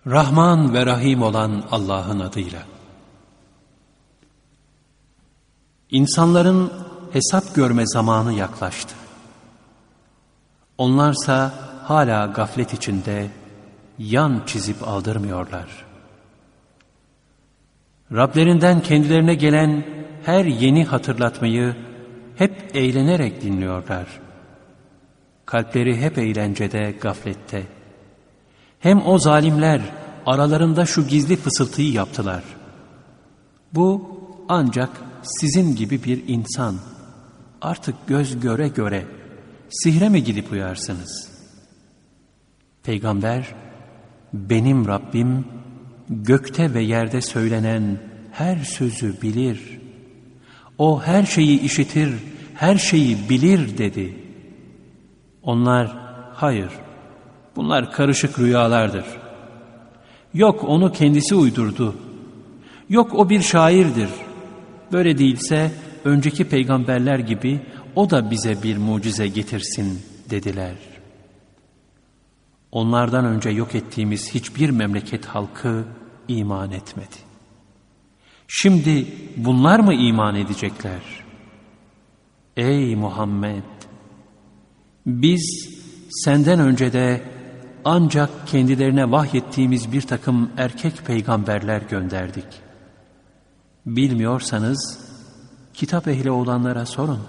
Rahman ve Rahim olan Allah'ın adıyla. İnsanların hesap görme zamanı yaklaştı. Onlarsa hala gaflet içinde yan çizip aldırmıyorlar. Rablerinden kendilerine gelen her yeni hatırlatmayı hep eğlenerek dinliyorlar. Kalpleri hep eğlencede, gaflette. Hem o zalimler aralarında şu gizli fısıltıyı yaptılar. Bu ancak sizin gibi bir insan. Artık göz göre göre sihre mi gidip uyarsınız? Peygamber, benim Rabbim gökte ve yerde söylenen her sözü bilir. O her şeyi işitir, her şeyi bilir dedi. Onlar, hayır, bunlar karışık rüyalardır. Yok onu kendisi uydurdu. Yok o bir şairdir. Böyle değilse önceki peygamberler gibi o da bize bir mucize getirsin dediler. Onlardan önce yok ettiğimiz hiçbir memleket halkı iman etmedi. Şimdi bunlar mı iman edecekler? Ey Muhammed! Biz senden önce de ancak kendilerine vahyettiğimiz bir takım erkek peygamberler gönderdik. Bilmiyorsanız kitap ehli olanlara sorun.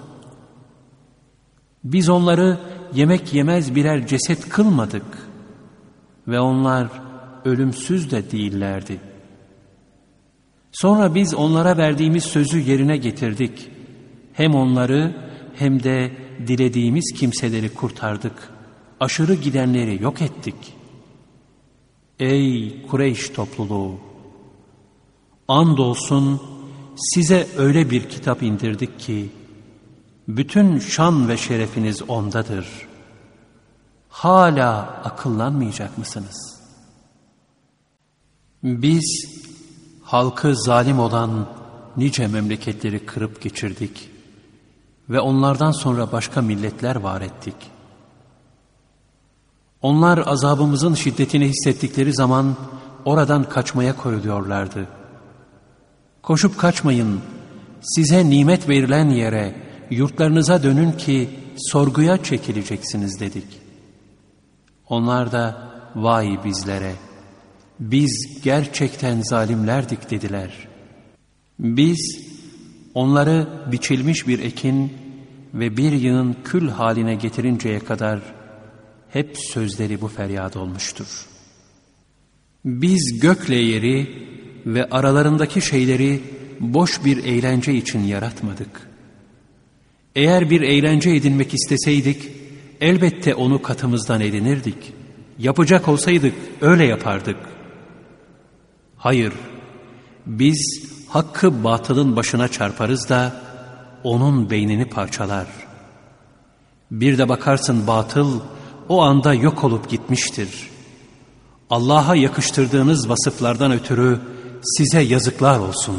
Biz onları yemek yemez birer ceset kılmadık ve onlar ölümsüz de değillerdi. Sonra biz onlara verdiğimiz sözü yerine getirdik. Hem onları hem de dilediğimiz kimseleri kurtardık. Aşırı gidenleri yok ettik. Ey Kureyş topluluğu! Andolsun size öyle bir kitap indirdik ki bütün şan ve şerefiniz ondadır. Hala akıllanmayacak mısınız? Biz halkı zalim olan nice memleketleri kırıp geçirdik ve onlardan sonra başka milletler var ettik. Onlar azabımızın şiddetini hissettikleri zaman oradan kaçmaya koyuluyorlardı. Koşup kaçmayın, size nimet verilen yere, yurtlarınıza dönün ki sorguya çekileceksiniz dedik. Onlar da vay bizlere, biz gerçekten zalimlerdik dediler. Biz onları biçilmiş bir ekin ve bir yığın kül haline getirinceye kadar hep sözleri bu feryat olmuştur. Biz gökle yeri ve aralarındaki şeyleri boş bir eğlence için yaratmadık. Eğer bir eğlence edinmek isteseydik, elbette onu katımızdan edinirdik. Yapacak olsaydık öyle yapardık. Hayır, biz hakkı batılın başına çarparız da onun beynini parçalar. Bir de bakarsın batıl o anda yok olup gitmiştir. Allah'a yakıştırdığınız vasıflardan ötürü size yazıklar olsun.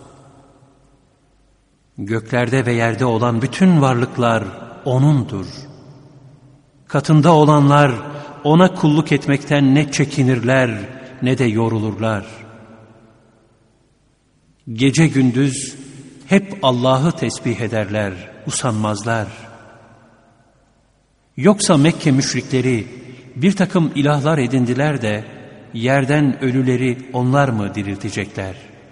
Göklerde ve yerde olan bütün varlıklar O'nundur. Katında olanlar O'na kulluk etmekten ne çekinirler ne de yorulurlar. Gece gündüz hep Allah'ı tesbih ederler, usanmazlar. Yoksa Mekke müşrikleri bir takım ilahlar edindiler de yerden ölüleri onlar mı diriltecekler?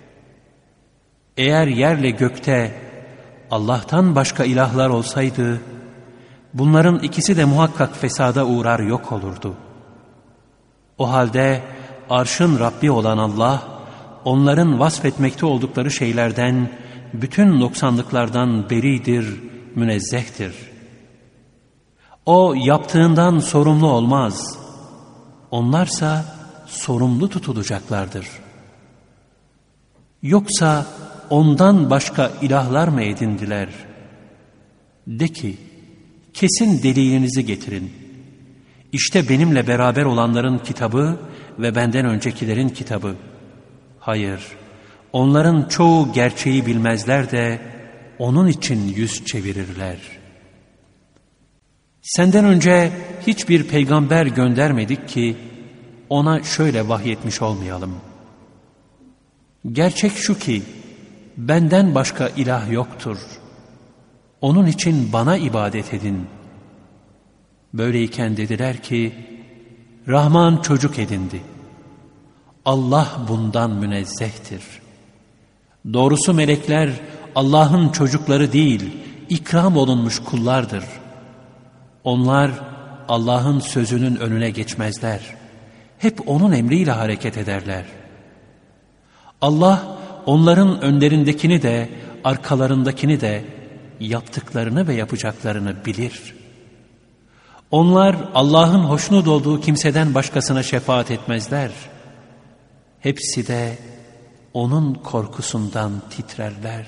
Eğer yerle gökte Allah'tan başka ilahlar olsaydı, bunların ikisi de muhakkak fesada uğrar yok olurdu. O halde arşın Rabbi olan Allah, onların vasfetmekte oldukları şeylerden, bütün noksanlıklardan beridir, münezzehtir. O yaptığından sorumlu olmaz. Onlarsa sorumlu tutulacaklardır. Yoksa ondan başka ilahlar mı edindiler? De ki, kesin delilinizi getirin. İşte benimle beraber olanların kitabı ve benden öncekilerin kitabı. Hayır, onların çoğu gerçeği bilmezler de onun için yüz çevirirler. Senden önce hiçbir peygamber göndermedik ki ona şöyle vahyetmiş olmayalım. Gerçek şu ki, benden başka ilah yoktur. Onun için bana ibadet edin. Böyleyken dediler ki, Rahman çocuk edindi. Allah bundan münezzehtir. Doğrusu melekler Allah'ın çocukları değil, ikram olunmuş kullardır. Onlar Allah'ın sözünün önüne geçmezler. Hep onun emriyle hareket ederler. Allah onların önlerindekini de, arkalarındakini de, yaptıklarını ve yapacaklarını bilir. Onlar Allah'ın hoşnut olduğu kimseden başkasına şefaat etmezler. Hepsi de onun korkusundan titrerler.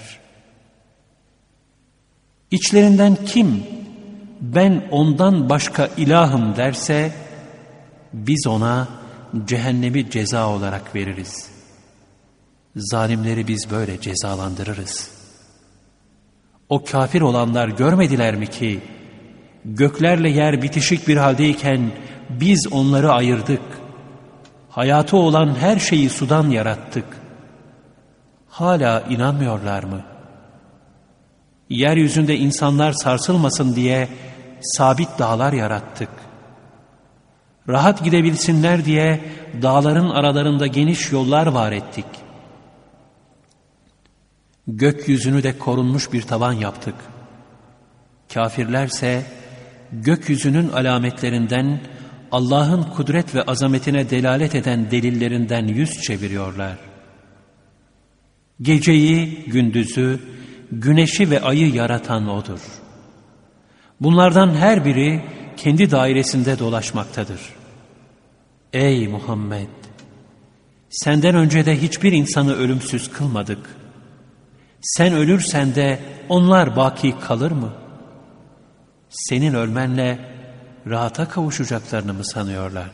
İçlerinden kim ben ondan başka ilahım derse biz ona cehennemi ceza olarak veririz. Zalimleri biz böyle cezalandırırız. O kafir olanlar görmediler mi ki göklerle yer bitişik bir haldeyken biz onları ayırdık. Hayatı olan her şeyi sudan yarattık. Hala inanmıyorlar mı? Yeryüzünde insanlar sarsılmasın diye sabit dağlar yarattık. Rahat gidebilsinler diye dağların aralarında geniş yollar var ettik. Gökyüzünü de korunmuş bir tavan yaptık. Kafirlerse gökyüzünün alametlerinden, Allah'ın kudret ve azametine delalet eden delillerinden yüz çeviriyorlar. Geceyi, gündüzü, güneşi ve ayı yaratan O'dur. Bunlardan her biri kendi dairesinde dolaşmaktadır. Ey Muhammed! Senden önce de hiçbir insanı ölümsüz kılmadık. Sen ölürsen de onlar baki kalır mı? Senin ölmenle rahata kavuşacaklarını mı sanıyorlar?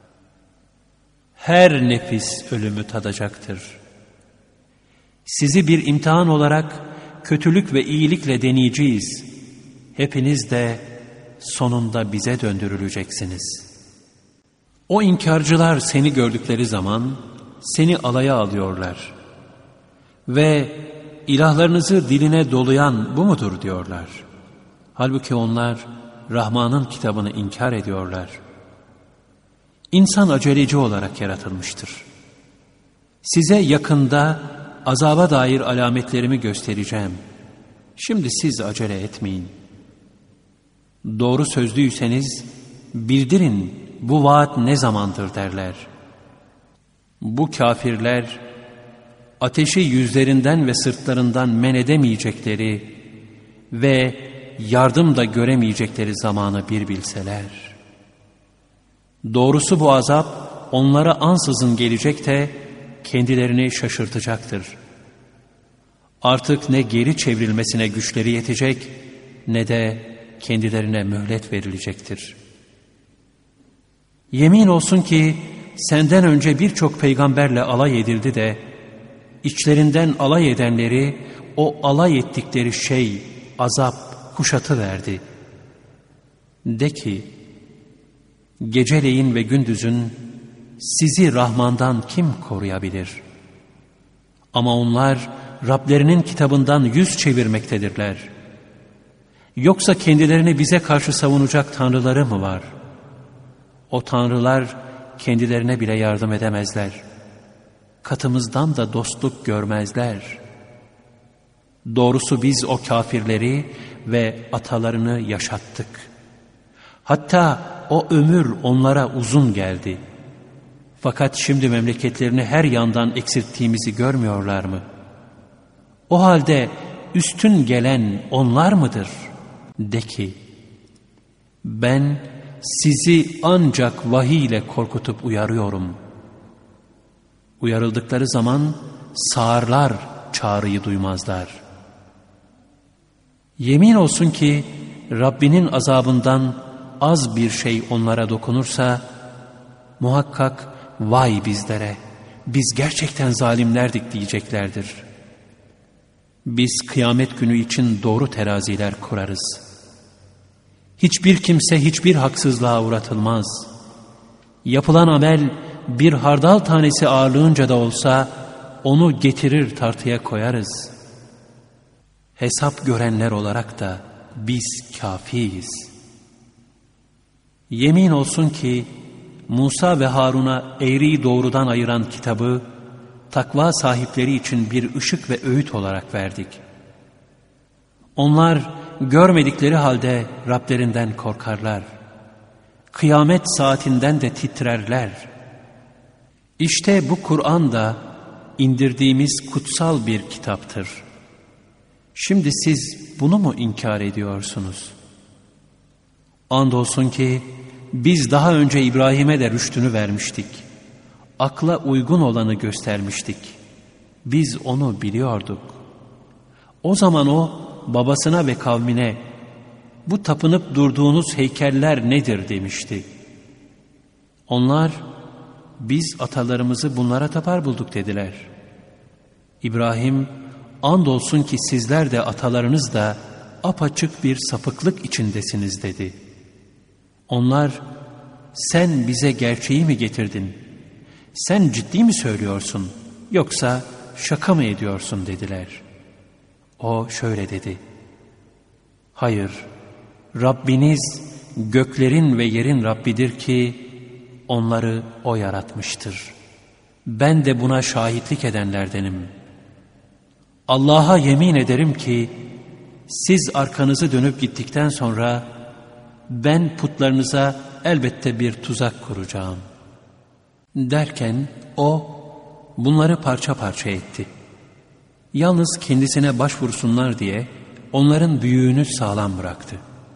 Her nefis ölümü tadacaktır. Sizi bir imtihan olarak kötülük ve iyilikle deneyeceğiz. Hepiniz de sonunda bize döndürüleceksiniz. O inkarcılar seni gördükleri zaman seni alaya alıyorlar. Ve ilahlarınızı diline dolayan bu mudur diyorlar. Halbuki onlar Rahman'ın kitabını inkar ediyorlar. İnsan aceleci olarak yaratılmıştır. Size yakında azaba dair alametlerimi göstereceğim. Şimdi siz acele etmeyin. Doğru sözlüyseniz bildirin bu vaat ne zamandır derler. Bu kafirler ateşi yüzlerinden ve sırtlarından men edemeyecekleri ve yardım da göremeyecekleri zamanı bir bilseler. Doğrusu bu azap onlara ansızın gelecek de kendilerini şaşırtacaktır. Artık ne geri çevrilmesine güçleri yetecek ne de kendilerine mühlet verilecektir. Yemin olsun ki senden önce birçok peygamberle alay edildi de içlerinden alay edenleri o alay ettikleri şey, azap kuşatıverdi. De ki, geceleyin ve gündüzün sizi Rahman'dan kim koruyabilir? Ama onlar Rablerinin kitabından yüz çevirmektedirler. Yoksa kendilerini bize karşı savunacak tanrıları mı var? O tanrılar kendilerine bile yardım edemezler. Katımızdan da dostluk görmezler. Doğrusu biz o kafirleri ve atalarını yaşattık. Hatta o ömür onlara uzun geldi. Fakat şimdi memleketlerini her yandan eksilttiğimizi görmüyorlar mı? O halde üstün gelen onlar mıdır? De ki, ben sizi ancak vahiy ile korkutup uyarıyorum. Uyarıldıkları zaman sağırlar, çağrıyı duymazlar. Yemin olsun ki Rabbinin azabından az bir şey onlara dokunursa muhakkak vay bizlere, biz gerçekten zalimlerdik diyeceklerdir. Biz kıyamet günü için doğru teraziler kurarız. Hiçbir kimse hiçbir haksızlığa uğratılmaz. Yapılan amel bir hardal tanesi ağırlığınca da olsa onu getirir tartıya koyarız. Hesap görenler olarak da biz kafiyiz. Yemin olsun ki Musa ve Harun'a eğriyi doğrudan ayıran kitabı takva sahipleri için bir ışık ve öğüt olarak verdik. Onlar görmedikleri halde Rablerinden korkarlar. Kıyamet saatinden de titrerler. İşte bu Kur'an da indirdiğimiz kutsal bir kitaptır. Şimdi siz bunu mu inkar ediyorsunuz? Andolsun ki biz daha önce İbrahim'e de rüştünü vermiştik. Akla uygun olanı göstermiştik. Biz onu biliyorduk. O zaman o babasına ve kavmine bu tapınıp durduğunuz heykeller nedir demişti. Onlar biz atalarımızı bunlara tapar bulduk dediler. İbrahim andolsun ki sizler de atalarınız da apaçık bir sapıklık içindesiniz dedi. Onlar sen bize gerçeği mi getirdin? Sen ciddi mi söylüyorsun yoksa şaka mı ediyorsun dediler. O şöyle dedi. Hayır, Rabbiniz göklerin ve yerin Rabbidir ki onları O yaratmıştır. Ben de buna şahitlik edenlerdenim. Allah'a yemin ederim ki siz arkanızı dönüp gittikten sonra ben putlarınıza elbette bir tuzak kuracağım. Derken o bunları parça parça etti. Yalnız kendisine başvursunlar diye onların büyüğünü sağlam bıraktı.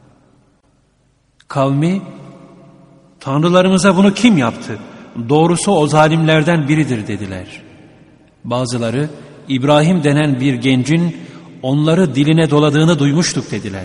Kavmi, Tanrılarımıza bunu kim yaptı? Doğrusu o zalimlerden biridir dediler. Bazıları, İbrahim denen bir gencin onları diline doladığını duymuştuk dediler.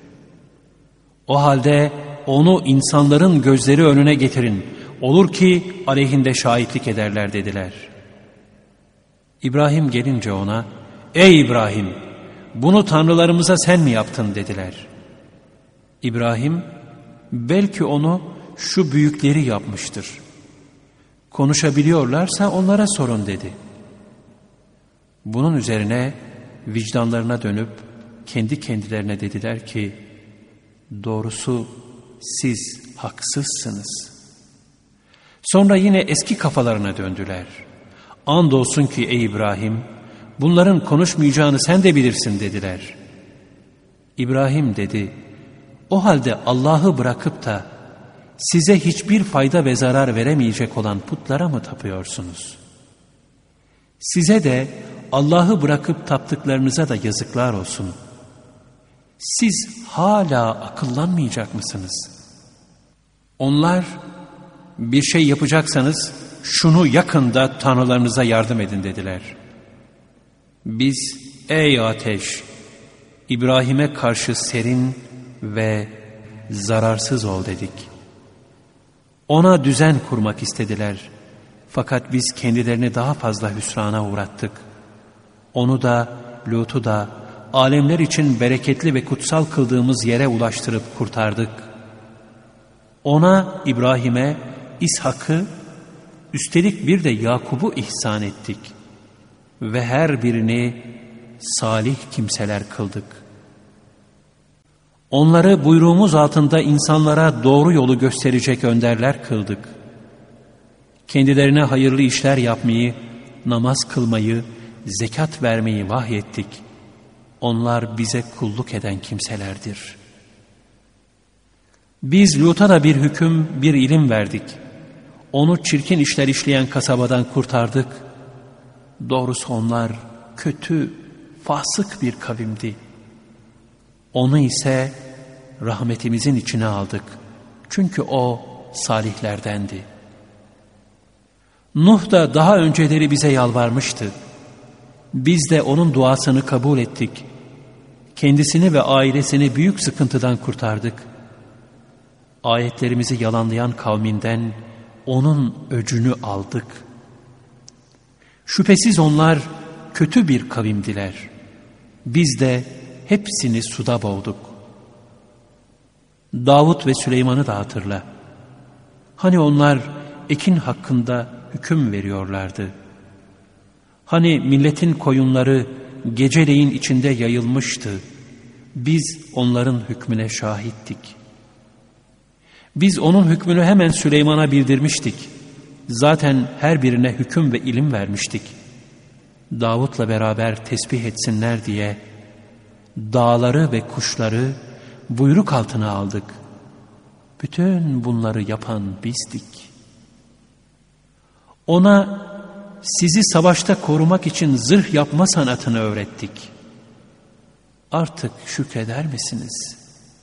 O halde onu insanların gözleri önüne getirin. Olur ki aleyhinde şahitlik ederler dediler. İbrahim gelince ona, ey İbrahim, bunu tanrılarımıza sen mi yaptın dediler. İbrahim, belki onu şu büyükleri yapmıştır. Konuşabiliyorlarsa onlara sorun dedi. Bunun üzerine vicdanlarına dönüp kendi kendilerine dediler ki, doğrusu siz haksızsınız. Sonra yine eski kafalarına döndüler. Andolsun ki ey İbrahim, bunların konuşmayacağını sen de bilirsin dediler. İbrahim dedi, o halde Allah'ı bırakıp da size hiçbir fayda ve zarar veremeyecek olan putlara mı tapıyorsunuz? Size de Allah'ı bırakıp taptıklarınıza da yazıklar olsun. Siz hala akıllanmayacak mısınız? Onlar, bir şey yapacaksanız şunu yakın da tanrılarınıza yardım edin dediler. Biz, ey ateş, İbrahim'e karşı serin ve zararsız ol dedik. Ona düzen kurmak istediler. Fakat biz kendilerini daha fazla hüsrana uğrattık. Onu da, Lut'u da, alemler için bereketli ve kutsal kıldığımız yere ulaştırıp kurtardık. Ona, İbrahim'e, İshak'ı, üstelik bir de Yakub'u ihsan ettik. Ve her birini salih kimseler kıldık. Onları buyruğumuz altında insanlara doğru yolu gösterecek önderler kıldık. Kendilerine hayırlı işler yapmayı, namaz kılmayı, zekat vermeyi vahyettik. Onlar bize kulluk eden kimselerdir. Biz Lut'a da bir hüküm, bir ilim verdik. Onu çirkin işler işleyen kasabadan kurtardık. Doğrusu onlar kötü, fasık bir kavimdi. Onu ise rahmetimizin içine aldık. Çünkü o salihlerdendi. Nuh da daha önceleri bize yalvarmıştı. Biz de onun duasını kabul ettik. Kendisini ve ailesini büyük sıkıntıdan kurtardık. Ayetlerimizi yalanlayan kavminden onun öcünü aldık. Şüphesiz onlar kötü bir kavimdiler. Biz de hepsini suda boğduk. Davut ve Süleyman'ı da hatırla. Hani onlar ekin hakkında hüküm veriyorlardı. Hani milletin koyunları geceleyin içinde yayılmıştı. Biz onların hükmüne şahittik. Biz onun hükmünü hemen Süleyman'a bildirmiştik. Zaten her birine hüküm ve ilim vermiştik. Davut'la beraber tesbih etsinler diye dağları ve kuşları buyruk altına aldık. Bütün bunları yapan bizdik. Ona sizi savaşta korumak için zırh yapma sanatını öğrettik. Artık şükreder misiniz?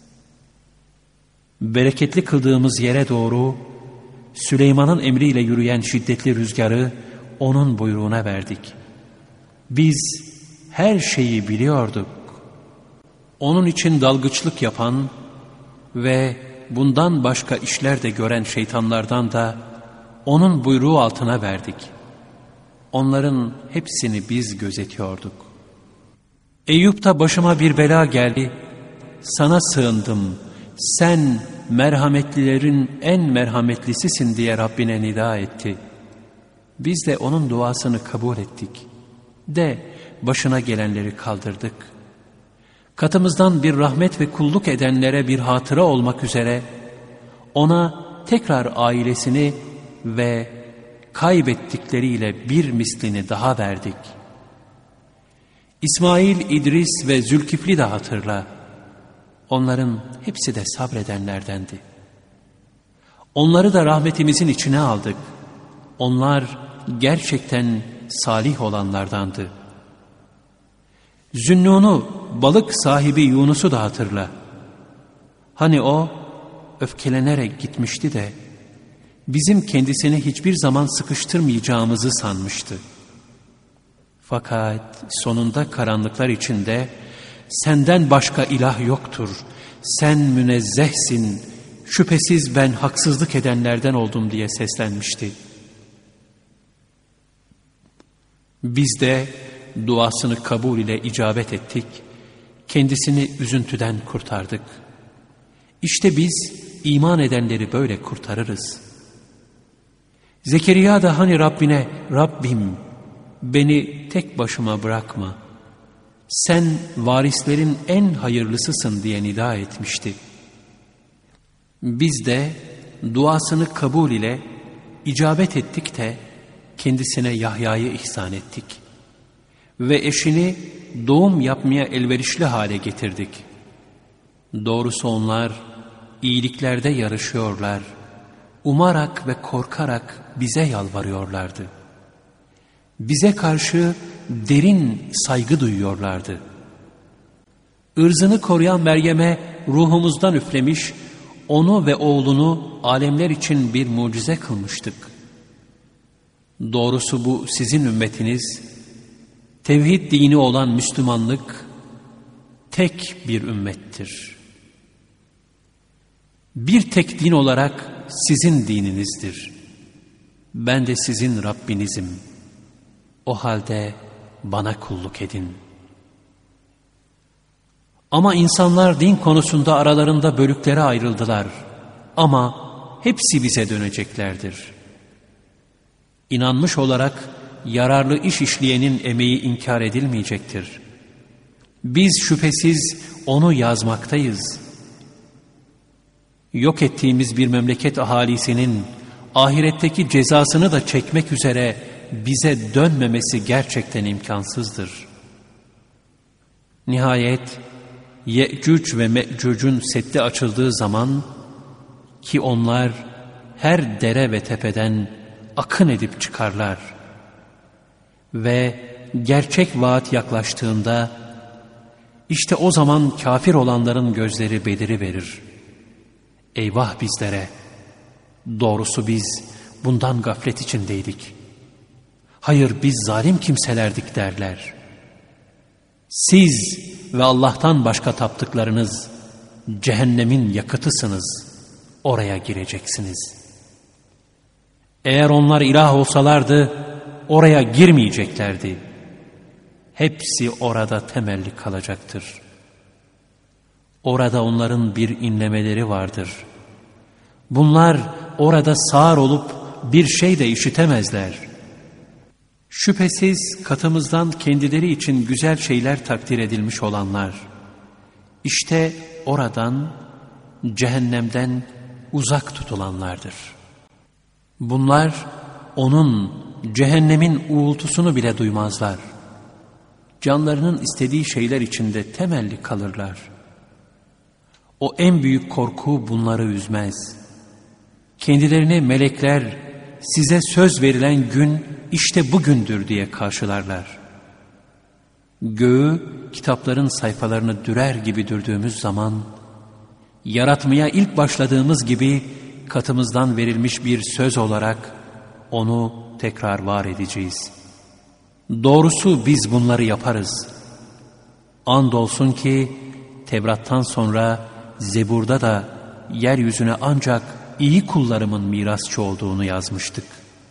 Bereketli kıldığımız yere doğru Süleyman'ın emriyle yürüyen şiddetli rüzgarı onun buyruğuna verdik. Biz her şeyi biliyorduk. Onun için dalgıçlık yapan ve bundan başka işler de gören şeytanlardan da onun buyruğu altına verdik. Onların hepsini biz gözetiyorduk. Eyüp'te başıma bir bela geldi. Sana sığındım. Sen merhametlilerin en merhametlisisin diye Rabbine nida etti. Biz de onun duasını kabul ettik. De başına gelenleri kaldırdık. Katımızdan bir rahmet ve kulluk edenlere bir hatıra olmak üzere ona tekrar ailesini ve kaybettikleriyle bir mislini daha verdik. İsmail, İdris ve Zülkifli de hatırla. Onların hepsi de sabredenlerdendi. Onları da rahmetimizin içine aldık. Onlar gerçekten salih olanlardandı. Zünnun'u, balık sahibi Yunus'u da hatırla. Hani o öfkelenerek gitmişti de bizim kendisini hiçbir zaman sıkıştırmayacağımızı sanmıştı. Fakat sonunda karanlıklar içinde senden başka ilah yoktur, sen münezzehsin, şüphesiz ben haksızlık edenlerden oldum diye seslenmişti. Biz de duasını kabul ile icabet ettik, kendisini üzüntüden kurtardık. İşte biz iman edenleri böyle kurtarırız. Zekeriya da hani Rabbine, Rabbim beni tek başıma bırakma, sen varislerin en hayırlısısın diye nida etmişti. Biz de duasını kabul ile icabet ettik de kendisine Yahya'yı ihsan ettik. Ve eşini doğum yapmaya elverişli hale getirdik. Doğrusu onlar iyiliklerde yarışıyorlar, umarak ve korkarak bize yalvarıyorlardı. Bize karşı derin saygı duyuyorlardı. Irzını koruyan Meryem'e ruhumuzdan üflemiş, onu ve oğlunu alemler için bir mucize kılmıştık. Doğrusu bu sizin ümmetiniz, tevhid dini olan Müslümanlık, tek bir ümmettir. Bir tek din olarak sizin dininizdir. Ben de sizin Rabbinizim. O halde bana kulluk edin. Ama insanlar din konusunda aralarında bölüklere ayrıldılar. Ama hepsi bize döneceklerdir. İnanmış olarak yararlı iş işleyenin emeği inkar edilmeyecektir. Biz şüphesiz onu yazmaktayız. Yok ettiğimiz bir memleket ahalisinin ahiretteki cezasını da çekmek üzere bize dönmemesi gerçekten imkansızdır. Nihayet Ye'cüc ve Me'cüc'ün seddi açıldığı zaman ki onlar her dere ve tepeden akın edip çıkarlar ve gerçek vaat yaklaştığında işte o zaman kafir olanların gözleri beliriverir. Eyvah bizlere! Doğrusu biz bundan gaflet içindeydik. Hayır biz zalim kimselerdik derler. Siz ve Allah'tan başka taptıklarınız cehennemin yakıtısınız. Oraya gireceksiniz. Eğer onlar ilah olsalardı oraya girmeyeceklerdi. Hepsi orada temelli kalacaktır. Orada onların bir inlemeleri vardır. Bunlar orada sağır olup bir şey de işitemezler. Şüphesiz katımızdan kendileri için güzel şeyler takdir edilmiş olanlar, işte oradan, cehennemden uzak tutulanlardır. Bunlar onun, cehennemin uğultusunu bile duymazlar. Canlarının istediği şeyler içinde temelli kalırlar. O en büyük korku bunları üzmez. Kendilerini melekler, size söz verilen gün işte bugündür diye karşılarlar. Göğü, kitapların sayfalarını dürer gibi dürdüğümüz zaman, yaratmaya ilk başladığımız gibi katımızdan verilmiş bir söz olarak onu tekrar var edeceğiz. Doğrusu biz bunları yaparız. Andolsun ki Tevrat'tan sonra Zebur'da da yeryüzüne ancak iyi kullarımın mirasçı olduğunu yazmıştık.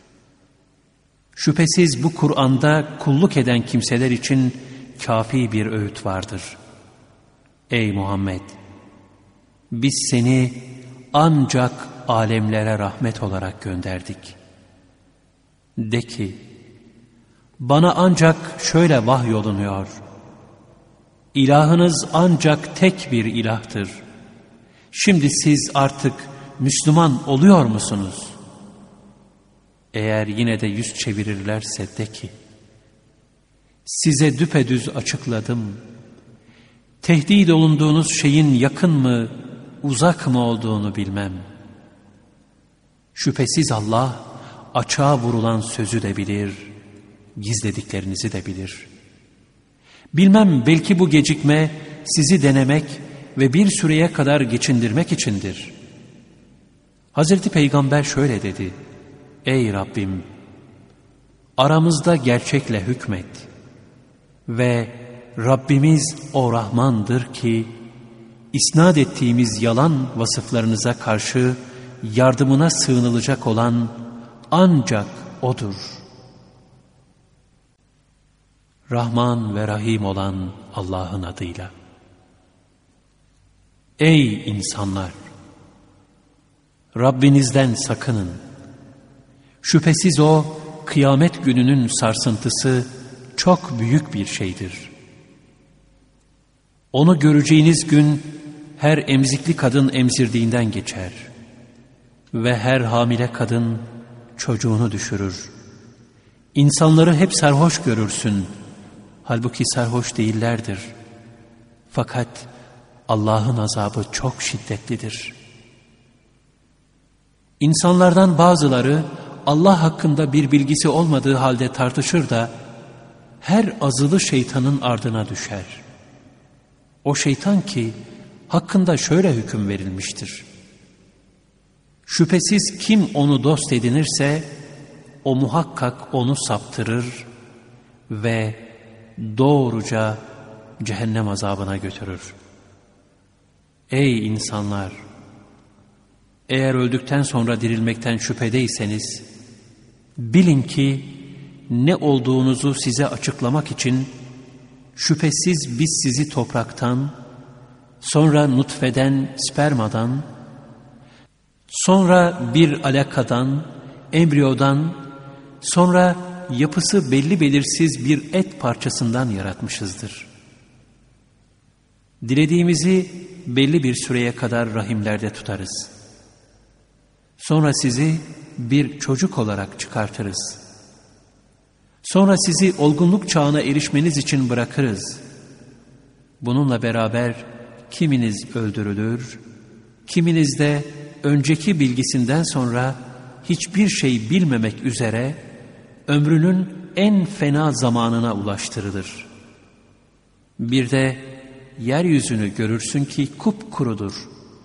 Şüphesiz bu Kur'an'da kulluk eden kimseler için kafi bir öğüt vardır. Ey Muhammed! Biz seni ancak alemlere rahmet olarak gönderdik. De ki, bana ancak şöyle vahyolunuyor. İlahınız ancak tek bir ilahtır. Şimdi siz artık Müslüman oluyor musunuz? Eğer yine de yüz çevirirlerse de ki, size düpedüz açıkladım. Tehdit olunduğunuz şeyin yakın mı, uzak mı olduğunu bilmem. Şüphesiz Allah, açığa vurulan sözü de bilir, gizlediklerinizi de bilir. Bilmem, belki bu gecikme sizi denemek ve bir süreye kadar geçindirmek içindir. Hazreti Peygamber şöyle dedi: Ey Rabbim! Aramızda gerçekle hükmet ve Rabbimiz o Rahmandır ki, isnat ettiğimiz yalan vasıflarınıza karşı yardımına sığınılacak olan ancak O'dur. Rahman ve Rahim olan Allah'ın adıyla. Ey insanlar! Rabbinizden sakının. Şüphesiz O, kıyamet gününün sarsıntısı çok büyük bir şeydir. Onu göreceğiniz gün, her emzikli kadın emzirdiğinden geçer ve her hamile kadın çocuğunu düşürür. İnsanları hep sarhoş görürsün, halbuki sarhoş değillerdir. Fakat Allah'ın azabı çok şiddetlidir. İnsanlardan bazıları Allah hakkında bir bilgisi olmadığı halde tartışır da her azılı şeytanın ardına düşer. O şeytan ki hakkında şöyle hüküm verilmiştir: şüphesiz kim onu dost edinirse o muhakkak onu saptırır ve doğruca cehennem azabına götürür. Ey insanlar! Eğer öldükten sonra dirilmekten şüphedeyseniz, bilin ki ne olduğunuzu size açıklamak için şüphesiz biz sizi topraktan, sonra nutfeden, spermadan, sonra bir alakadan, embriyodan, sonra yapısı belli belirsiz bir et parçasından yaratmışızdır. Dilediğimizi belli bir süreye kadar rahimlerde tutarız. Sonra sizi bir çocuk olarak çıkartırız. Sonra sizi olgunluk çağına erişmeniz için bırakırız. Bununla beraber kiminiz öldürülür, kiminiz de önceki bilgisinden sonra hiçbir şey bilmemek üzere ömrünün en fena zamanına ulaştırılır. Bir de yeryüzünü görürsün ki kupkurudur.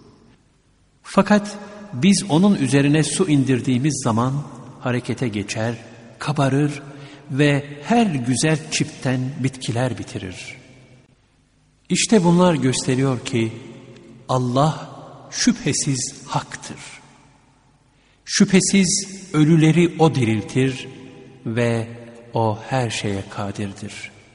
Fakat biz onun üzerine su indirdiğimiz zaman harekete geçer, kabarır ve her güzel çiftten bitkiler bitirir. İşte bunlar gösteriyor ki Allah şüphesiz haktır. Şüphesiz ölüleri O diriltir ve O her şeye kadirdir.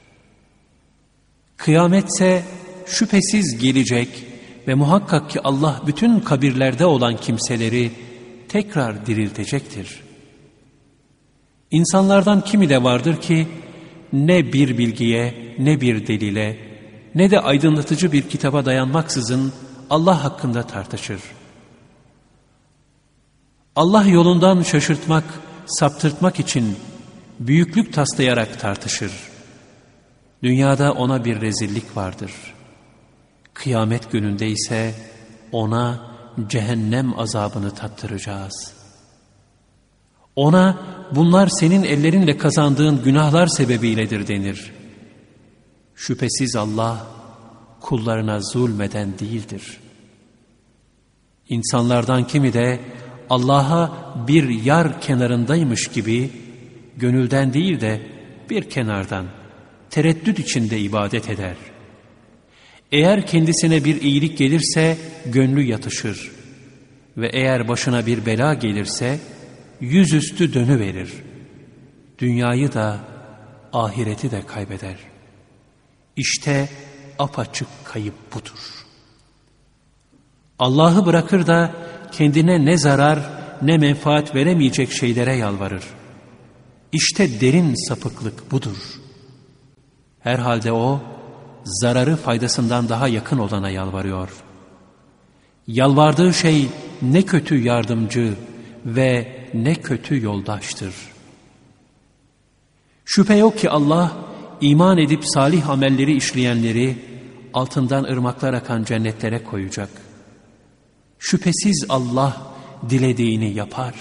Kıyametse şüphesiz gelecek ve muhakkak ki Allah bütün kabirlerde olan kimseleri tekrar diriltecektir. İnsanlardan kimi de vardır ki ne bir bilgiye, ne bir delile, ne de aydınlatıcı bir kitaba dayanmaksızın Allah hakkında tartışır. Allah yolundan şaşırtmak, saptırtmak için büyüklük taslayarak tartışır. Dünyada ona bir rezillik vardır. Kıyamet gününde ise ona cehennem azabını tattıracağız. Ona bunlar senin ellerinle kazandığın günahlar sebebiyledir denir. Şüphesiz Allah kullarına zulmeden değildir. İnsanlardan kimi de Allah'a bir yar kenarındaymış gibi gönülden değil de bir kenardan tereddüt içinde ibadet eder. Eğer kendisine bir iyilik gelirse gönlü yatışır ve eğer başına bir bela gelirse yüzüstü dönüverir. Dünyayı da ahireti de kaybeder. İşte apaçık kayıp budur. Allah'ı bırakır da kendine ne zarar ne menfaat veremeyecek şeylere yalvarır. İşte derin sapıklık budur. Herhalde o, zararı faydasından daha yakın olana yalvarıyor. Yalvardığı şey ne kötü yardımcı ve ne kötü yoldaştır. Şüphe yok ki Allah, iman edip salih amelleri işleyenleri altından ırmaklar akan cennetlere koyacak. Şüphesiz Allah dilediğini yapar.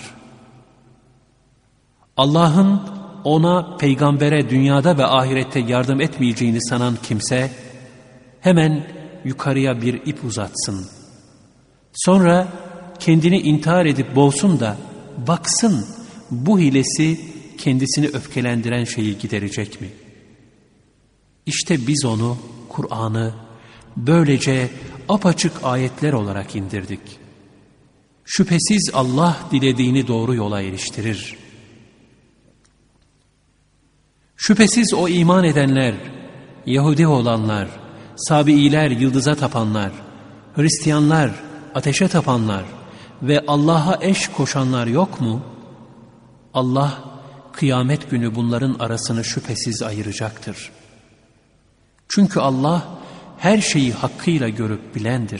Allah'ın ona, peygambere dünyada ve ahirette yardım etmeyeceğini sanan kimse hemen yukarıya bir ip uzatsın. Sonra kendini intihar edip boğsun da baksın bu hilesi kendisini öfkelendiren şeyi giderecek mi? İşte biz onu, Kur'an'ı böylece apaçık ayetler olarak indirdik. Şüphesiz Allah dilediğini doğru yola eriştirir. Şüphesiz o iman edenler, Yahudi olanlar, Sabiiler, yıldıza tapanlar, Hristiyanlar, ateşe tapanlar ve Allah'a eş koşanlar yok mu? Allah kıyamet günü bunların arasını şüphesiz ayıracaktır. Çünkü Allah her şeyi hakkıyla görüp bilendir.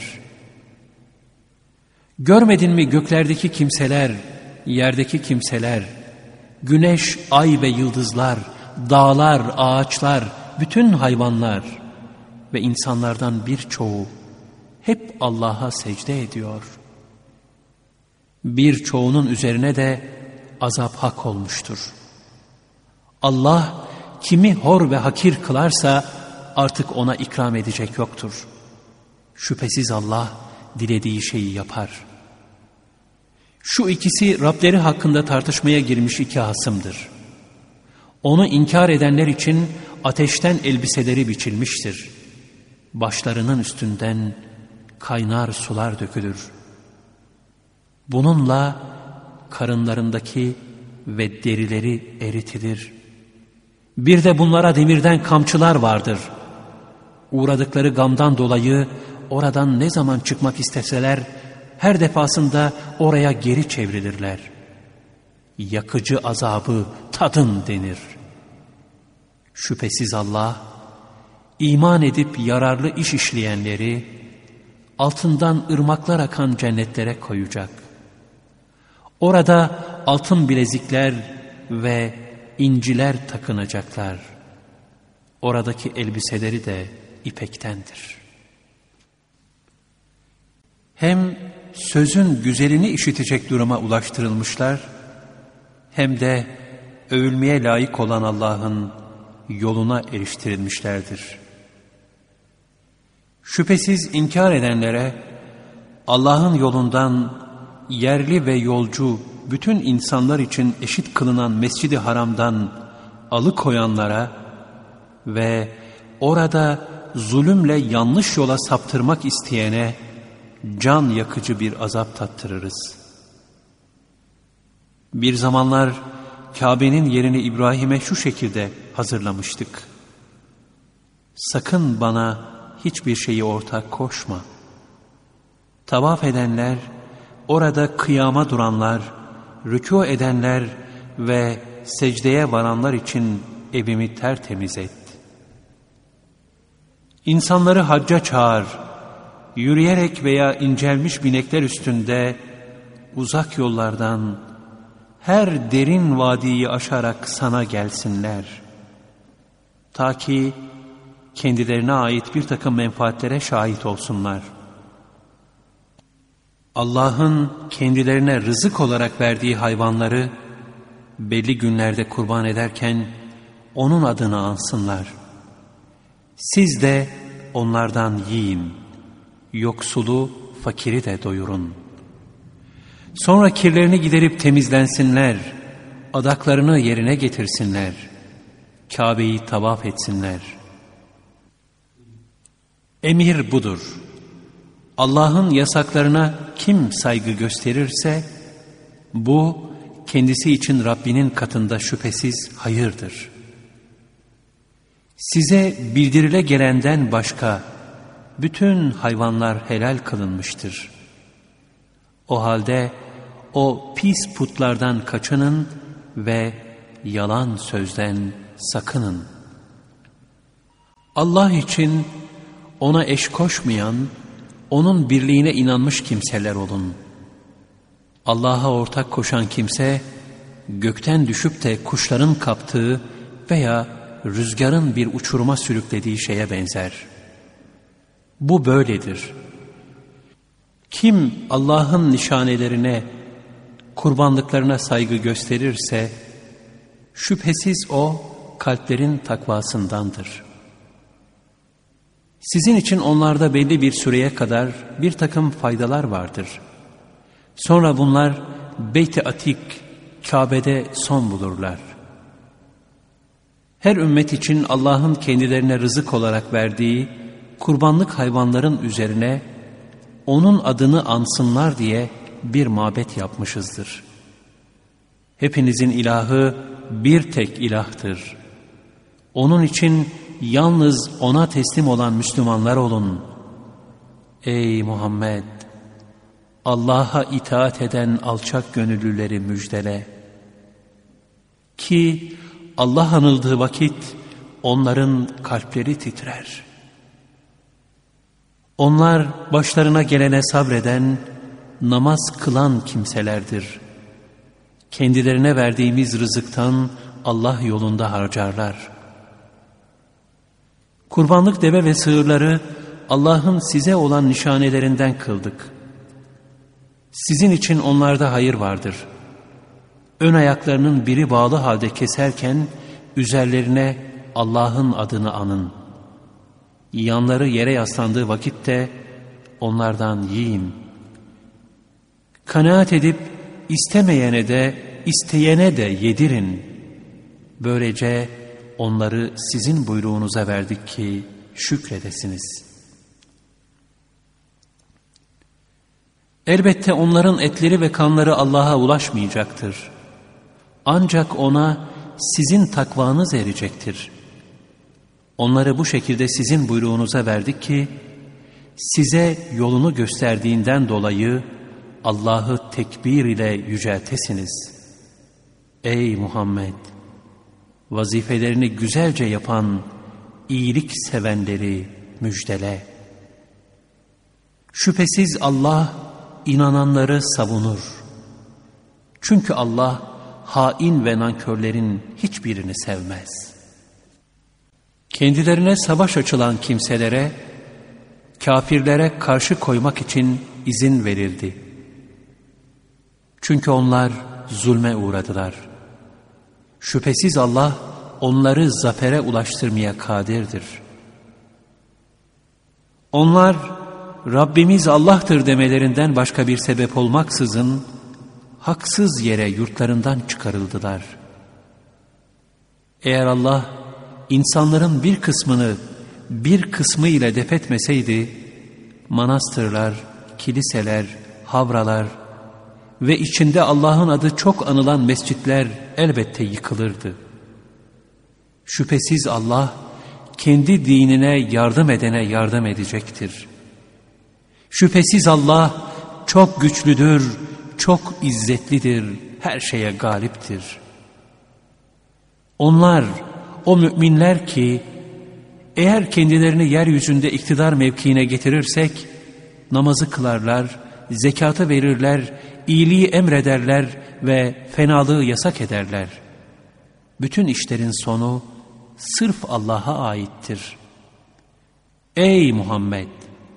Görmedin mi göklerdeki kimseler, yerdeki kimseler, güneş, ay ve yıldızlar, dağlar, ağaçlar, bütün hayvanlar ve insanlardan birçoğu hep Allah'a secde ediyor. Birçoğunun üzerine de azap hak olmuştur. Allah kimi hor ve hakir kılarsa artık ona ikram edecek yoktur. Şüphesiz Allah dilediği şeyi yapar. Şu ikisi Rableri hakkında tartışmaya girmiş iki hasımdır. Onu inkar edenler için ateşten elbiseleri biçilmiştir. Başlarının üstünden kaynar sular dökülür. Bununla karınlarındaki ve derileri eritilir. Bir de bunlara demirden kamçılar vardır. Uğradıkları gamdan dolayı oradan ne zaman çıkmak isteseler her defasında oraya geri çevrilirler. Yakıcı azabı tadın denir. Şüphesiz Allah, iman edip yararlı iş işleyenleri altından ırmaklar akan cennetlere koyacak. Orada altın bilezikler ve inciler takınacaklar. Oradaki elbiseleri de ipektendir. Hem sözün güzelini işitecek duruma ulaştırılmışlar, hem de övülmeye layık olan Allah'ın yoluna eriştirilmişlerdir. Şüphesiz inkar edenlere Allah'ın yolundan yerli ve yolcu bütün insanlar için eşit kılınan Mescid-i Haram'dan alıkoyanlara ve orada zulümle yanlış yola saptırmak isteyene can yakıcı bir azap tattırırız. Bir zamanlar Kabe'nin yerini İbrahim'e şu şekilde hazırlamıştık. Sakın bana hiçbir şeyi ortak koşma. Tavaf edenler, orada kıyama duranlar, rükû edenler ve secdeye varanlar için evimi tertemiz et. İnsanları hacca çağır, yürüyerek veya incelmiş binekler üstünde uzak yollardan her derin vadiyi aşarak sana gelsinler. Ta ki kendilerine ait bir takım menfaatlere şahit olsunlar. Allah'ın kendilerine rızık olarak verdiği hayvanları belli günlerde kurban ederken onun adını ansınlar. Siz de onlardan yiyin, yoksulu, fakiri de doyurun. Sonra kirlerini giderip temizlensinler, adaklarını yerine getirsinler, Kabe'yi tavaf etsinler. Emir budur. Allah'ın yasaklarına kim saygı gösterirse, bu kendisi için Rabbinin katında şüphesiz hayırdır. Size bildirile gelenden başka bütün hayvanlar helal kılınmıştır. O halde o pis putlardan kaçının ve yalan sözden sakının. Allah için ona eş koşmayan, onun birliğine inanmış kimseler olun. Allah'a ortak koşan kimse, gökten düşüp de kuşların kaptığı veya rüzgarın bir uçuruma sürüklediği şeye benzer. Bu böyledir. Kim Allah'ın nişanelerine, kurbanlıklarına saygı gösterirse, şüphesiz o kalplerin takvasındandır. Sizin için onlarda belli bir süreye kadar bir takım faydalar vardır. Sonra bunlar Beyt-i Atik, Kabe'de son bulurlar. Her ümmet için Allah'ın kendilerine rızık olarak verdiği kurbanlık hayvanların üzerine onun adını ansınlar diye bir mabet yapmışızdır. Hepinizin ilahı bir tek ilahtır. Onun için yalnız ona teslim olan Müslümanlar olun. Ey Muhammed! Allah'a itaat eden alçak gönüllüleri müjdele. Ki Allah anıldığı vakit onların kalpleri titrer. Onlar başlarına gelene sabreden, namaz kılan kimselerdir. Kendilerine verdiğimiz rızıktan Allah yolunda harcarlar. Kurbanlık deve ve sığırları Allah'ın size olan nişanelerinden kıldık. Sizin için onlarda hayır vardır. Ön ayaklarının biri bağlı halde keserken üzerlerine Allah'ın adını anın. Yanları yere yaslandığı vakitte onlardan yiyin. Kanaat edip istemeyene de isteyene de yedirin. Böylece onları sizin buyruğunuza verdik ki şükredesiniz. Elbette onların etleri ve kanları Allah'a ulaşmayacaktır. Ancak ona sizin takvanız erecektir. Onları bu şekilde sizin buyruğunuza verdik ki size yolunu gösterdiğinden dolayı Allah'ı tekbir ile yüceltesiniz. Ey Muhammed! Vazifelerini güzelce yapan, iyilik sevenleri müjdele. Şüphesiz Allah inananları savunur. Çünkü Allah hain ve nankörlerin hiçbirini sevmez. Kendilerine savaş açılan kimselere, kafirlere karşı koymak için izin verildi. Çünkü onlar zulme uğradılar. Şüphesiz Allah onları zafere ulaştırmaya kadirdir. Onlar Rabbimiz Allah'tır demelerinden başka bir sebep olmaksızın haksız yere yurtlarından çıkarıldılar. Eğer Allah insanların bir kısmını bir kısmı ile def etmeseydi, manastırlar, kiliseler, havralar ve içinde Allah'ın adı çok anılan mescitler elbette yıkılırdı. Şüphesiz Allah kendi dinine yardım edene yardım edecektir. Şüphesiz Allah çok güçlüdür, çok izzetlidir, her şeye galiptir. Onlar, o müminler ki, eğer kendilerini yeryüzünde iktidar mevkiine getirirsek, namazı kılarlar, zekatı verirler, iyiliği emrederler ve fenalığı yasak ederler. Bütün işlerin sonu sırf Allah'a aittir. Ey Muhammed!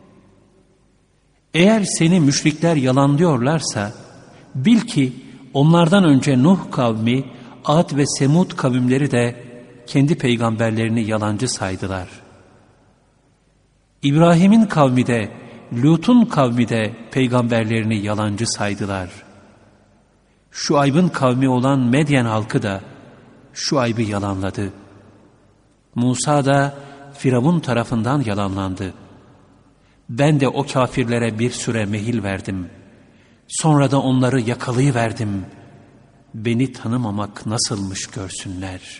Eğer seni müşrikler yalanlıyorlarsa, bil ki onlardan önce Nuh kavmi, Ad ve Semud kavimleri de kendi peygamberlerini yalancı saydılar. İbrahim'in kavmi de, Lut'un kavmi de peygamberlerini yalancı saydılar. Şuayb'ın kavmi olan Medyen halkı da Şuayb'ı yalanladı. Musa da Firavun tarafından yalanlandı. Ben de o kafirlere bir süre mehil verdim. Sonra da onları yakalayıverdim. Beni tanımamak nasılmış görsünler.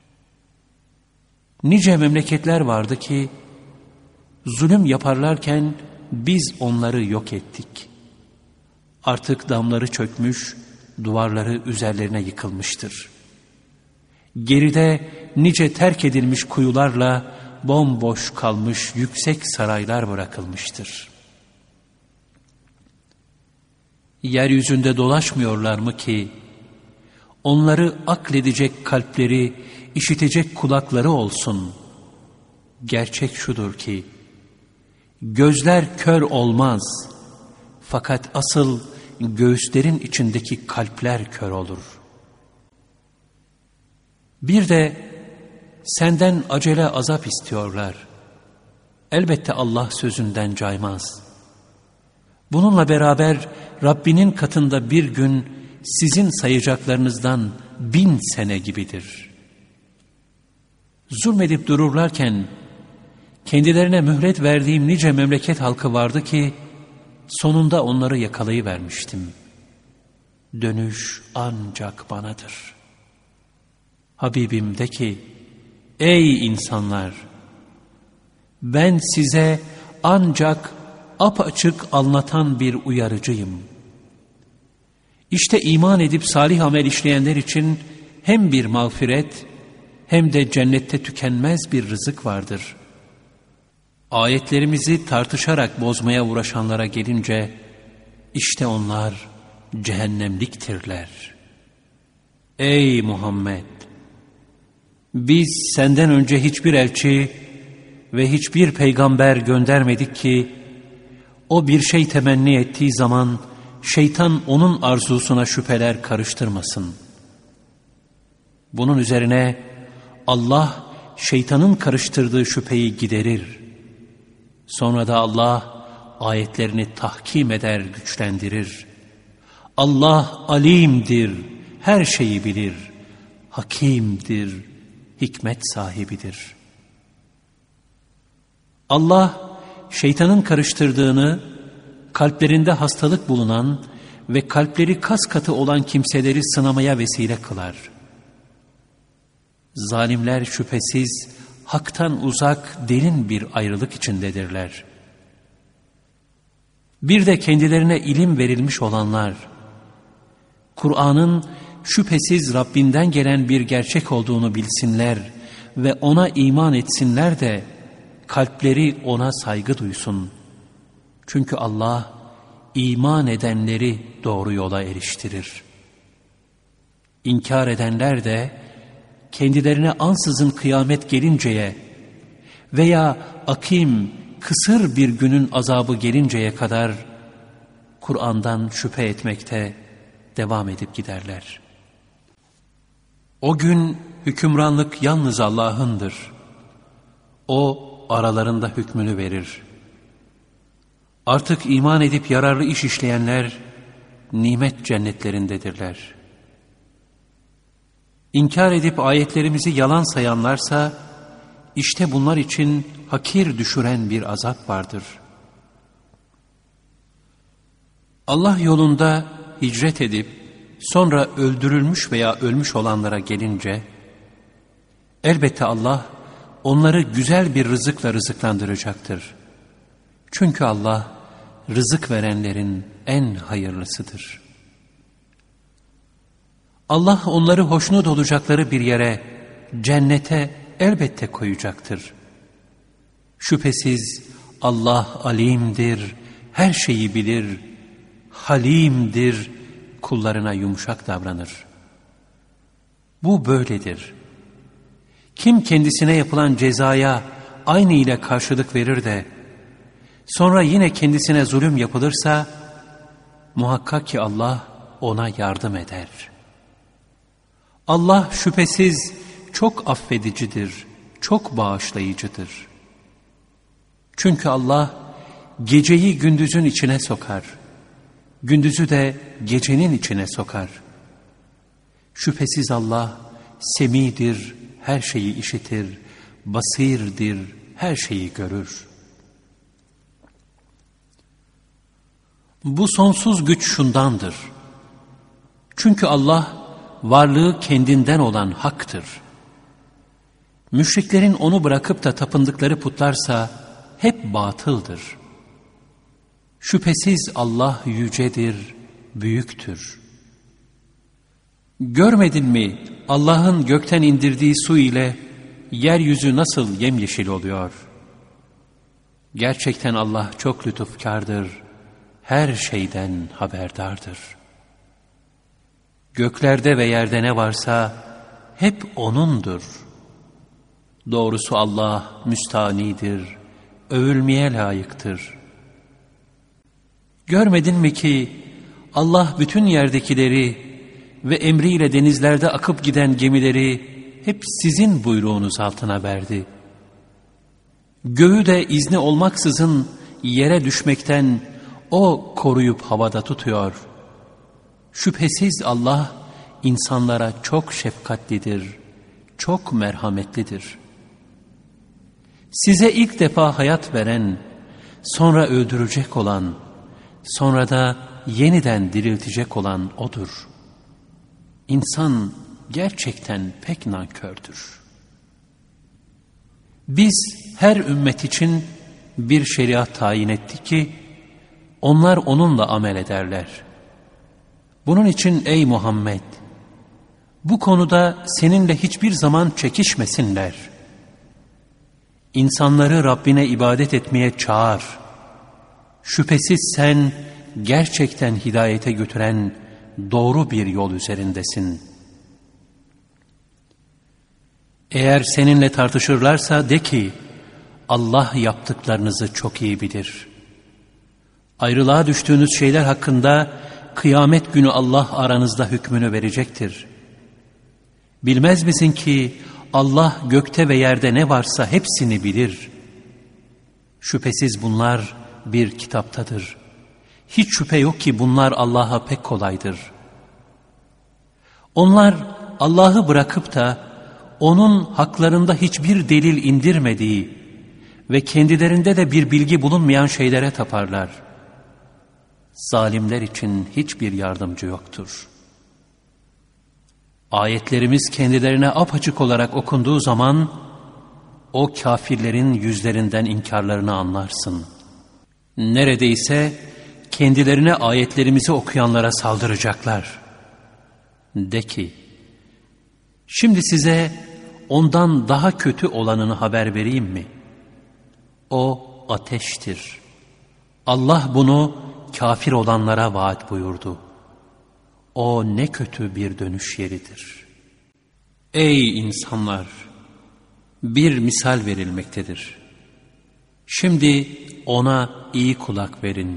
Nice memleketler vardı ki, zulüm yaparlarken biz onları yok ettik. Artık damları çökmüş, duvarları üzerlerine yıkılmıştır. Geride nice terk edilmiş kuyularla bomboş kalmış yüksek saraylar bırakılmıştır. Yeryüzünde dolaşmıyorlar mı ki, onları akledecek kalpleri, işitecek kulakları olsun. Gerçek şudur ki, gözler kör olmaz, fakat asıl göğüslerin içindeki kalpler kör olur. Bir de senden acele azap istiyorlar. Elbette Allah sözünden caymaz. Bununla beraber Rabbinin katında bir gün sizin sayacaklarınızdan 1000 sene gibidir. Zulmedip dururlarken kendilerine mühlet verdiğim nice memleket halkı vardı ki sonunda onları yakalayıvermiştim. Dönüş ancak banadır. Habibim de ki, ey insanlar! Ben size ancak apaçık anlatan bir uyarıcıyım. İşte iman edip salih amel işleyenler için hem bir mağfiret hem de cennette tükenmez bir rızık vardır. Ayetlerimizi tartışarak bozmaya uğraşanlara gelince, işte onlar cehennemliktirler. Ey Muhammed! Biz senden önce hiçbir elçi ve hiçbir peygamber göndermedik ki, o bir şey temenni ettiği zaman şeytan onun arzusuna şüpheler karıştırmasın. Bunun üzerine Allah şeytanın karıştırdığı şüpheyi giderir. Sonra da Allah ayetlerini tahkim eder, güçlendirir. Allah alimdir, her şeyi bilir, hakimdir, hikmet sahibidir. Allah şeytanın karıştırdığını, kalplerinde hastalık bulunan ve kalpleri kas katı olan kimseleri sınamaya vesile kılar. Zalimler şüphesiz haktan uzak derin bir ayrılık içindedirler. Bir de kendilerine ilim verilmiş olanlar, Kur'an'ın şüphesiz Rabbinden gelen bir gerçek olduğunu bilsinler ve ona iman etsinler de kalpleri ona saygı duysun. Çünkü Allah iman edenleri doğru yola eriştirir. İnkar edenler de kendilerine ansızın kıyamet gelinceye veya akim, kısır bir günün azabı gelinceye kadar Kur'an'dan şüphe etmekte devam edip giderler. O gün hükümranlık yalnız Allah'ındır. O aralarında hükmünü verir. Artık iman edip yararlı iş işleyenler nimet cennetlerindedirler. İnkar edip ayetlerimizi yalan sayanlarsa işte bunlar için hakir düşüren bir azap vardır. Allah yolunda hicret edip sonra öldürülmüş veya ölmüş olanlara gelince elbette Allah onları güzel bir rızıkla rızıklandıracaktır. Çünkü Allah rızık verenlerin en hayırlısıdır. Allah onları hoşnut olacakları bir yere cennete elbette koyacaktır. Şüphesiz Allah alimdir, her şeyi bilir, halimdir, kullarına yumuşak davranır. Bu böyledir. Kim kendisine yapılan cezaya aynı ile karşılık verir de, sonra yine kendisine zulüm yapılırsa, muhakkak ki Allah ona yardım eder. Allah şüphesiz çok affedicidir, çok bağışlayıcıdır. Çünkü Allah geceyi gündüzün içine sokar, gündüzü de gecenin içine sokar. Şüphesiz Allah semidir, her şeyi işitir, basirdir, her şeyi görür. Bu sonsuz güç şundandır. Çünkü Allah varlığı kendinden olan haktır. Müşriklerin onu bırakıp da tapındıkları putlarsa hep batıldır. Şüphesiz Allah yücedir, büyüktür. Görmedin mi Allah'ın gökten indirdiği su ile yeryüzü nasıl yemyeşil oluyor? Gerçekten Allah çok lütufkardır, her şeyden haberdardır. Göklerde ve yerde ne varsa hep O'nundur. Doğrusu Allah müstanidir, övülmeye layıktır. Görmedin mi ki Allah bütün yerdekileri ve emriyle denizlerde akıp giden gemileri hep sizin buyruğunuz altına verdi. Göğü de izni olmaksızın yere düşmekten O koruyup havada tutuyor. Şüphesiz Allah insanlara çok şefkatlidir, çok merhametlidir. Size ilk defa hayat veren, sonra öldürecek olan, sonra da yeniden diriltecek olan O'dur. İnsan gerçekten pek nankördür. Biz her ümmet için bir şeriat tayin ettik ki, onlar onunla amel ederler. Bunun için ey Muhammed, bu konuda seninle hiçbir zaman çekişmesinler. İnsanları Rabbine ibadet etmeye çağır. Şüphesiz sen gerçekten hidayete götüren doğru bir yol üzerindesin. Eğer seninle tartışırlarsa de ki, Allah yaptıklarınızı çok iyi bilir. Ayrılığa düştüğünüz şeyler hakkında kıyamet günü Allah aranızda hükmünü verecektir. Bilmez misin ki Allah gökte ve yerde ne varsa hepsini bilir. Şüphesiz bunlar bir kitaptadır. Hiç şüphe yok ki bunlar Allah'a pek kolaydır. Onlar Allah'ı bırakıp da O'nun haklarında hiçbir delil indirmediği ve kendilerinde de bir bilgi bulunmayan şeylere taparlar. Zalimler için hiçbir yardımcı yoktur. Ayetlerimiz kendilerine apaçık olarak okunduğu zaman o kafirlerin yüzlerinden inkarlarını anlarsın. Neredeyse kendilerine ayetlerimizi okuyanlara saldıracaklar. De ki, şimdi size ondan daha kötü olanını haber vereyim mi? O ateştir. Allah bunu kafir olanlara vaat buyurdu. O ne kötü bir dönüş yeridir. Ey insanlar! Bir misal verilmektedir. Şimdi ona iyi kulak verin.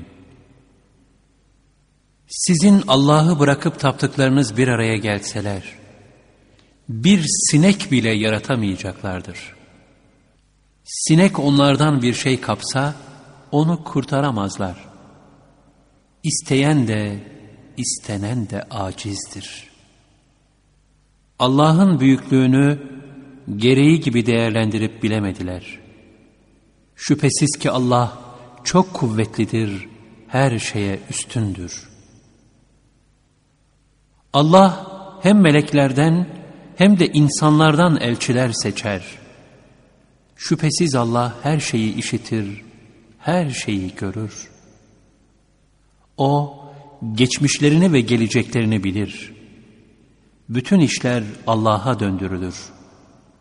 Sizin Allah'ı bırakıp taptıklarınız bir araya gelseler, bir sinek bile yaratamayacaklardır. Sinek onlardan bir şey kapsa, onu kurtaramazlar. İsteyen de, istenen de acizdir. Allah'ın büyüklüğünü gereği gibi değerlendirip bilemediler. Şüphesiz ki Allah çok kuvvetlidir, her şeye üstündür. Allah hem meleklerden hem de insanlardan elçiler seçer. Şüphesiz Allah her şeyi işitir, her şeyi görür. O geçmişlerini ve geleceklerini bilir. Bütün işler Allah'a döndürülür.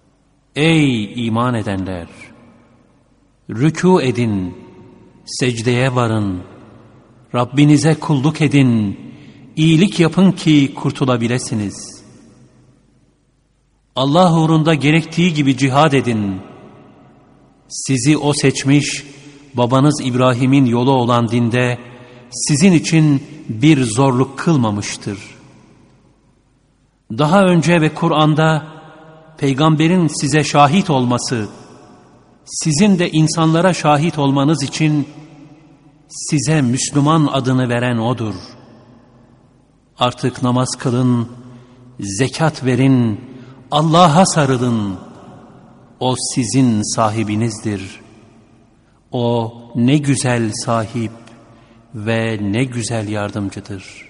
Ey iman edenler! Rükû edin, secdeye varın, Rabbinize kulluk edin, iyilik yapın ki kurtulabilirsiniz. Allah uğrunda gerektiği gibi cihad edin. Sizi O seçmiş, babanız İbrahim'in yolu olan dinde sizin için bir zorluk kılmamıştır. Daha önce ve Kur'an'da peygamberin size şahit olması, sizin de insanlara şahit olmanız için size Müslüman adını veren O'dur. Artık namaz kılın, zekat verin, Allah'a sarılın. O sizin sahibinizdir. O ne güzel sahip ve ne güzel yardımcıdır.